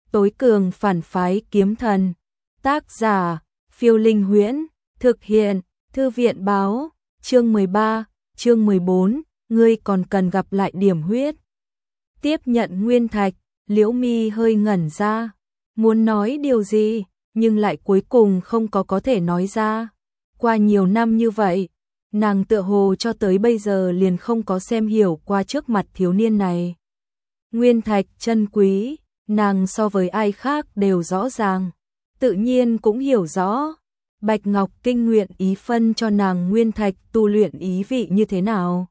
tối cường phản phái kiếm thần. Tác giả, Phiêu Linh Huyễn, thực hiện, Thư viện báo, chương 13, chương 14, ngươi còn cần gặp lại điểm huyết. Tiếp nhận nguyên thạch, Liễu Mi hơi ngẩn ra, muốn nói điều gì, nhưng lại cuối cùng không có thể nói ra. Qua nhiều năm như vậy, nàng tựa hồ cho tới bây giờ liền không có xem hiểu qua trước mặt thiếu niên này. Nguyên thạch chân quý, nàng so với ai khác đều rõ ràng, tự nhiên cũng hiểu rõ. Bạch Ngọc Kinh nguyện ý phân cho nàng nguyên thạch tu luyện ý vị như thế nào.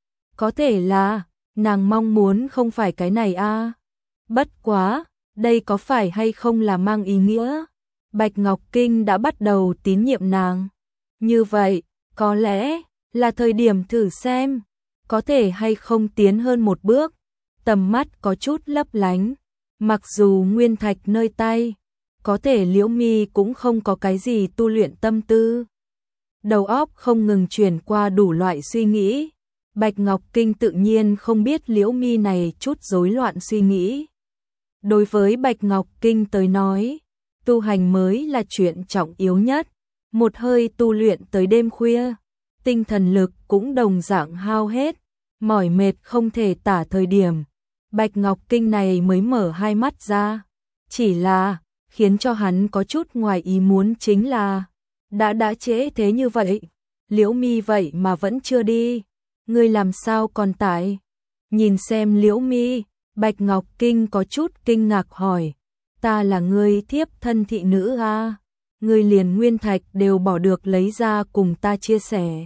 Có thể là, nàng mong muốn không phải cái này a. Bất quá, đây có phải hay không là mang ý nghĩa Bạch Ngọc Kinh đã bắt đầu tín nhiệm nàng. Như vậy, có lẽ là thời điểm thử xem, có thể hay không tiến hơn một bước. Tầm mắt có chút lấp lánh, mặc dù nguyên thạch nơi tay, có thể Liễu Mi cũng không có cái gì tu luyện tâm tư. Đầu óc không ngừng chuyển qua đủ loại suy nghĩ. Bạch Ngọc Kinh tự nhiên không biết Liễu Mi này chút rối loạn suy nghĩ. Đối với Bạch Ngọc Kinh tới nói, tu hành mới là chuyện trọng yếu nhất. Một hơi tu luyện tới đêm khuya, tinh thần lực cũng đồng dạng hao hết, mỏi mệt không thể tả thời điểm. Bạch Ngọc Kinh này mới mở hai mắt ra. Chỉ là, khiến cho hắn có chút ngoài ý muốn chính là, đã trễ thế như vậy, Liễu Mi vậy mà vẫn chưa đi. Ngươi làm sao còn tại? Nhìn xem Liễu Mi, Bạch Ngọc Kinh có chút kinh ngạc hỏi, ta là ngươi thiếp thân thị nữ a? Ngươi liền nguyên thạch đều bỏ được lấy ra cùng ta chia sẻ.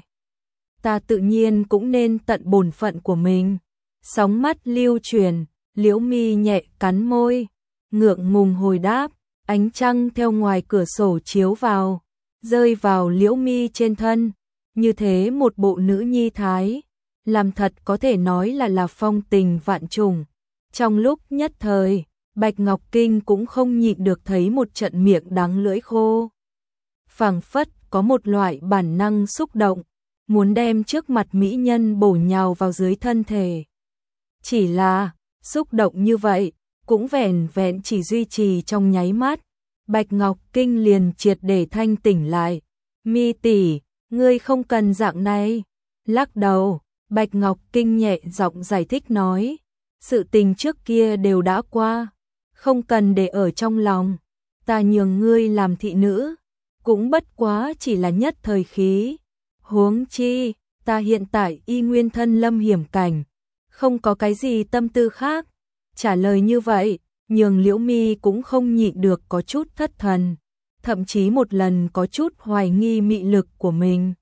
Ta tự nhiên cũng nên tận bổn phận của mình. Sóng mắt lưu chuyển, Liễu Mi nhẹ cắn môi, ngượng ngùng hồi đáp, ánh trăng theo ngoài cửa sổ chiếu vào, rơi vào Liễu Mi trên thân, như thế một bộ nữ nhi thái, làm thật có thể nói là phong tình vạn trùng. Trong lúc nhất thời, Bạch Ngọc Kinh cũng không nhịn được thấy một trận miệng đắng lưỡi khô. Phảng phất có một loại bản năng xúc động, muốn đem trước mặt mỹ nhân bổ nhào vào dưới thân thể. Chỉ là, xúc động như vậy, cũng vẻn vẹn chỉ duy trì trong nháy mắt. Bạch Ngọc Kinh liền triệt để thanh tỉnh lại. Mi tỷ, ngươi không cần dạng này. Lắc đầu, Bạch Ngọc Kinh nhẹ giọng giải thích nói, sự tình trước kia đều đã qua, không cần để ở trong lòng. Ta nhường ngươi làm thị nữ, cũng bất quá chỉ là nhất thời khí. Huống chi, ta hiện tại y nguyên thân lâm hiểm cảnh, không có cái gì tâm tư khác. Trả lời như vậy, nhường Liễu Mi cũng không nhịn được có chút thất thần, thậm chí một lần có chút hoài nghi mị lực của mình.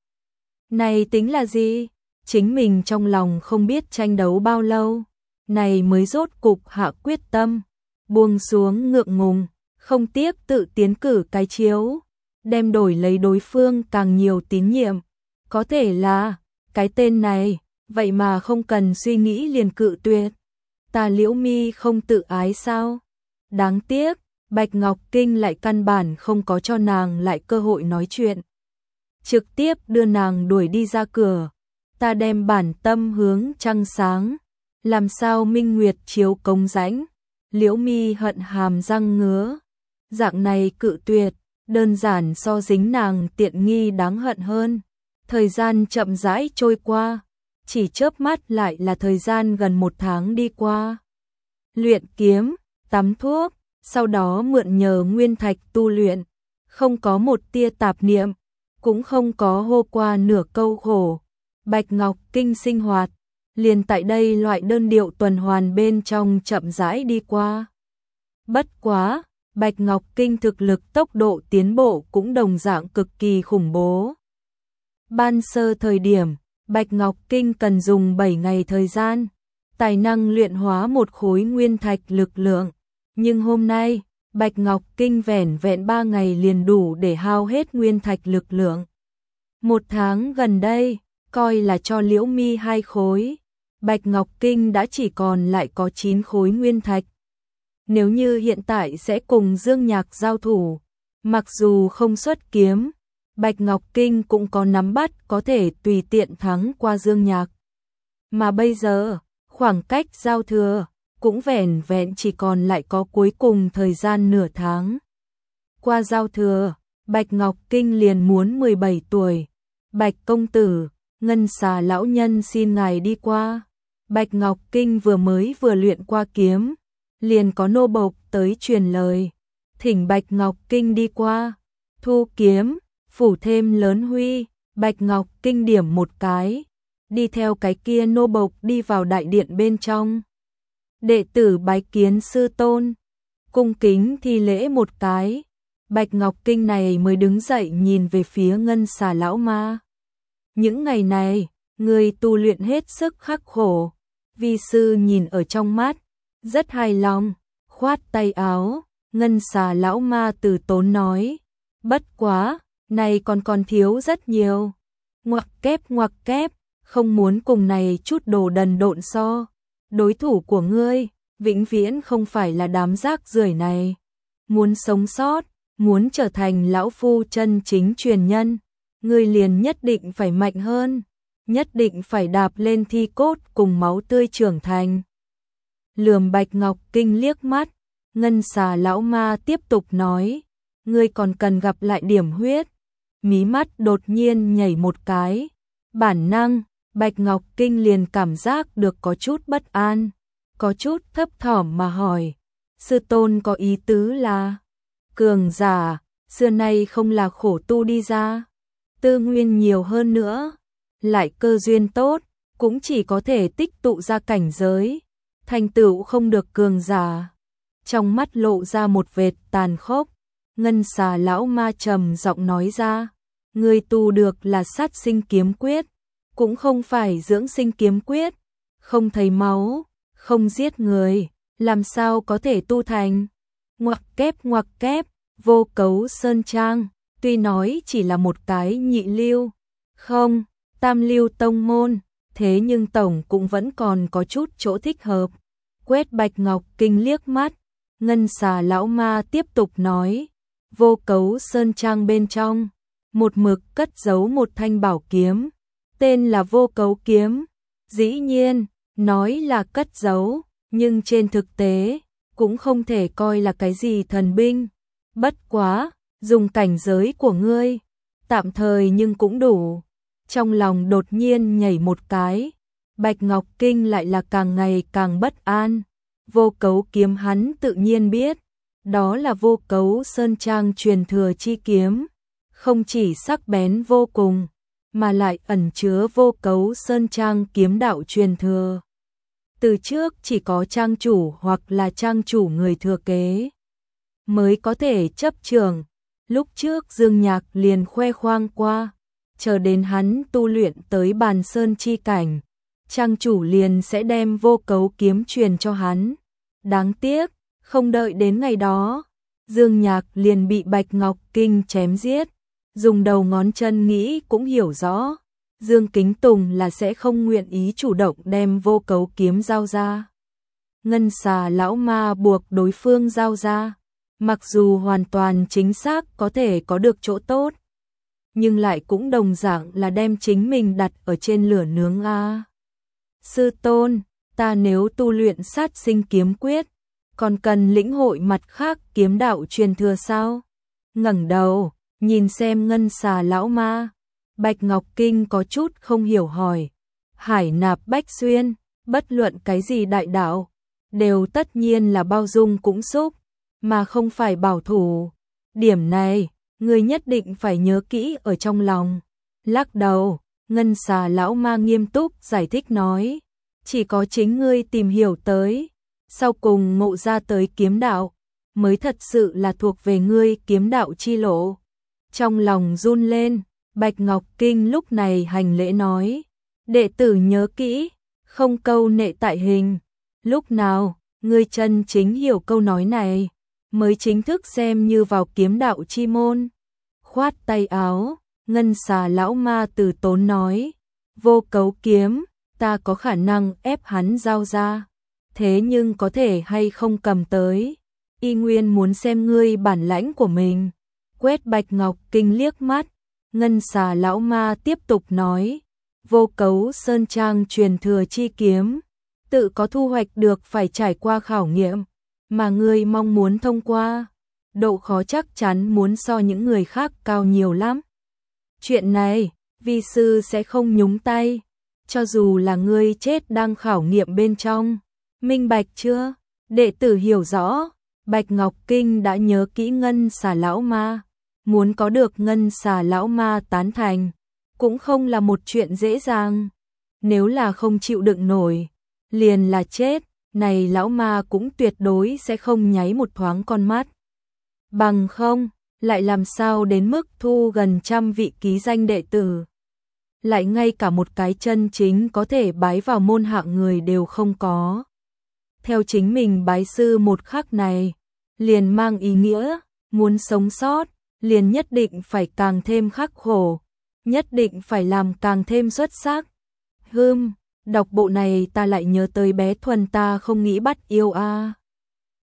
Này tính là gì? Chính mình trong lòng không biết tranh đấu bao lâu, này mới rốt cục hạ quyết tâm, buông xuống ngượng ngùng, không tiếc tự tiến cử cái chiếu, đem đổi lấy đối phương càng nhiều tín nhiệm. Có thể là, cái tên này, vậy mà không cần suy nghĩ liền cự tuyệt. Ta Liễu Mi không tự ái sao? Đáng tiếc, Bạch Ngọc Kinh lại căn bản không có cho nàng lại cơ hội nói chuyện. Trực tiếp đưa nàng đuổi đi ra cửa. Ta đem bản tâm hướng trăng sáng, làm sao minh nguyệt chiếu cống rãnh. Liễu Mi hận hàm răng ngứa. Dạng này cự tuyệt, đơn giản so dính nàng tiện nghi đáng hận hơn. Thời gian chậm rãi trôi qua, chỉ chớp mắt lại là thời gian gần 1 tháng đi qua. Luyện kiếm, tắm thuốc, sau đó mượn nhờ nguyên thạch tu luyện, không có một tia tạp niệm, cũng không có hô qua nửa câu khổ. Bạch Ngọc Kinh sinh hoạt, liền tại đây loại đơn điệu tuần hoàn bên trong chậm rãi đi qua. Bất quá, Bạch Ngọc Kinh thực lực tốc độ tiến bộ cũng đồng dạng cực kỳ khủng bố. Ban sơ thời điểm, Bạch Ngọc Kinh cần dùng 7 ngày thời gian, tài năng luyện hóa một khối nguyên thạch lực lượng. Nhưng hôm nay, Bạch Ngọc Kinh vẻn vẹn 3 ngày liền đủ để hao hết nguyên thạch lực lượng. 1 tháng gần đây, coi là cho Liễu Mi 2 khối, Bạch Ngọc Kinh đã chỉ còn lại có 9 khối nguyên thạch. Nếu như hiện tại sẽ cùng Dương Nhạc giao thủ, mặc dù không xuất kiếm, Bạch Ngọc Kinh cũng có nắm bắt có thể tùy tiện thắng qua Dương Nhạc. Mà bây giờ, khoảng cách giao thừa, cũng vẻn vẹn chỉ còn lại có cuối cùng thời gian nửa tháng. Qua giao thừa, Bạch Ngọc Kinh liền muốn 17 tuổi. Bạch công tử, Ngân Xà lão nhân xin ngài đi qua. Bạch Ngọc Kinh vừa luyện qua kiếm, liền có nô bộc tới truyền lời, thỉnh Bạch Ngọc Kinh đi qua. Thu kiếm, phủ thêm lớn huy, Bạch Ngọc Kinh điểm một cái, đi theo cái kia nô bộc đi vào đại điện bên trong. Đệ tử bái kiến sư tôn, cung kính thi lễ một cái. Bạch Ngọc Kinh này mới đứng dậy nhìn về phía Ngân Xà lão ma. Những ngày này, người tu luyện hết sức khắc khổ. Vi sư nhìn ở trong mắt, rất hài lòng, khoát tay áo. Ngân Xà lão ma từ tốn nói, bất quá, này còn thiếu rất nhiều. Ngoặc kép, không muốn cùng này chút đồ đần độn so. Đối thủ của ngươi, vĩnh viễn không phải là đám rác rưởi này. Muốn sống sót, muốn trở thành lão phu chân chính truyền nhân, ngươi liền nhất định phải mạnh hơn, nhất định phải đạp lên thi cốt cùng máu tươi trưởng thành. Lườm Bạch Ngọc Kinh liếc mắt, Ngân Xà lão ma tiếp tục nói, ngươi còn cần gặp lại điểm huyết. Mí mắt đột nhiên nhảy một cái, bản năng, Bạch Ngọc Kinh liền cảm giác được có chút bất an, có chút thấp thỏm mà hỏi, sư tôn có ý tứ là, cường giả, xưa nay không là khổ tu đi ra, tư nguyên nhiều hơn nữa, lại cơ duyên tốt, cũng chỉ có thể tích tụ ra cảnh giới, thành tựu không được cường giả. Trong mắt lộ ra một vệt tàn khốc, Ngân Xà lão ma trầm giọng nói ra, ngươi tu được là sát sinh kiếm quyết, cũng không phải dưỡng sinh kiếm quyết, không thấy máu, không giết người, làm sao có thể tu thành. Ngoặc kép, Vô Cấu Sơn Trang, tuy nói chỉ là một cái nhị lưu, không, tam lưu tông môn, thế nhưng tổng cũng vẫn còn có chút chỗ thích hợp. Quét Bạch Ngọc Kinh liếc mắt, Ngân Xà lão ma tiếp tục nói, Vô Cấu Sơn Trang bên trong, một mực cất giấu một thanh bảo kiếm, tên là Vô Cấu kiếm. Dĩ nhiên, nói là cất giấu, nhưng trên thực tế, cũng không thể coi là cái gì thần binh. Bất quá, dùng cảnh giới của ngươi, tạm thời nhưng cũng đủ. Trong lòng đột nhiên nhảy một cái, Bạch Ngọc Kinh lại là càng ngày càng bất an. Vô Cấu kiếm hắn tự nhiên biết, đó là Vô Cấu Sơn Trang truyền thừa chi kiếm, không chỉ sắc bén vô cùng, mà lại ẩn chứa Vô Cấu Sơn Trang kiếm đạo truyền thừa. Từ trước chỉ có trang chủ hoặc là trang chủ người thừa kế mới có thể chấp trường. Lúc trước Dương Nhạc liền khoe khoang qua, chờ đến hắn tu luyện tới bàn sơn chi cảnh, trang chủ liền sẽ đem Vô Cấu kiếm truyền cho hắn. Đáng tiếc, không đợi đến ngày đó, Dương Nhạc liền bị Bạch Ngọc Kinh chém giết. Dùng đầu ngón chân nghĩ cũng hiểu rõ, Dương Kính Tùng là sẽ không nguyện ý chủ động đem Vô Cấu kiếm giao ra. Ngân Xà lão ma buộc đối phương giao ra, mặc dù hoàn toàn chính xác có thể có được chỗ tốt, nhưng lại cũng đồng dạng là đem chính mình đặt ở trên lửa nướng a. Sư tôn, ta nếu tu luyện sát sinh kiếm quyết, còn cần lĩnh hội mặt khác kiếm đạo truyền thừa sao? Ngẩng đầu, nhìn xem Ngân Xà lão ma, Bạch Ngọc Kinh có chút không hiểu hỏi, Hải Nạp Bách Xuyên, bất luận cái gì đại đạo, đều tất nhiên là bao dung cũng xúc, mà không phải bảo thủ. Điểm này, ngươi nhất định phải nhớ kỹ ở trong lòng. Lắc đầu, Ngân Xà lão ma nghiêm túc giải thích nói, chỉ có chính ngươi tìm hiểu tới, sau cùng ngộ ra tới kiếm đạo, mới thật sự là thuộc về ngươi kiếm đạo chi lộ. Trong lòng run lên, Bạch Ngọc Kinh lúc này hành lễ nói, đệ tử nhớ kỹ, không câu nệ tại hình. Lúc nào, ngươi chân chính hiểu câu nói này, mới chính thức xem như vào kiếm đạo chi môn. Khoát tay áo, Ngân Xà lão ma từ tốn nói, Vô Cấu kiếm, ta có khả năng ép hắn giao ra, thế nhưng có thể hay không cầm tới, y nguyên muốn xem ngươi bản lãnh của mình. Quét Bạch Ngọc Kinh liếc mắt, Ngân Xà lão ma tiếp tục nói, Vô Cấu Sơn Trang truyền thừa chi kiếm, tự có thu hoạch được phải trải qua khảo nghiệm, mà ngươi mong muốn thông qua. Độ khó chắc chắn muốn so những người khác cao nhiều lắm. Chuyện này, vi sư sẽ không nhúng tay, cho dù là ngươi chết đang khảo nghiệm bên trong. Minh bạch chưa? Đệ tử hiểu rõ, Bạch Ngọc Kinh đã nhớ kỹ Ngân Xà Lão Ma. Muốn có được Ngân Xà Lão Ma tán thành, cũng không là một chuyện dễ dàng. Nếu là không chịu đựng nổi, liền là chết, này Lão Ma cũng tuyệt đối sẽ không nháy một thoáng con mắt. Bằng không, lại làm sao đến mức thu gần 100 vị ký danh đệ tử. Lại ngay cả một cái chân chính có thể bái vào môn hạ người đều không có. Theo chính mình bái sư một khắc này, liền mang ý nghĩa, muốn sống sót, liền nhất định phải càng thêm khắc khổ, nhất định phải làm càng thêm xuất sắc. Đọc bộ này ta lại nhớ tới bé Thuần ta không nghĩ bắt yêu a.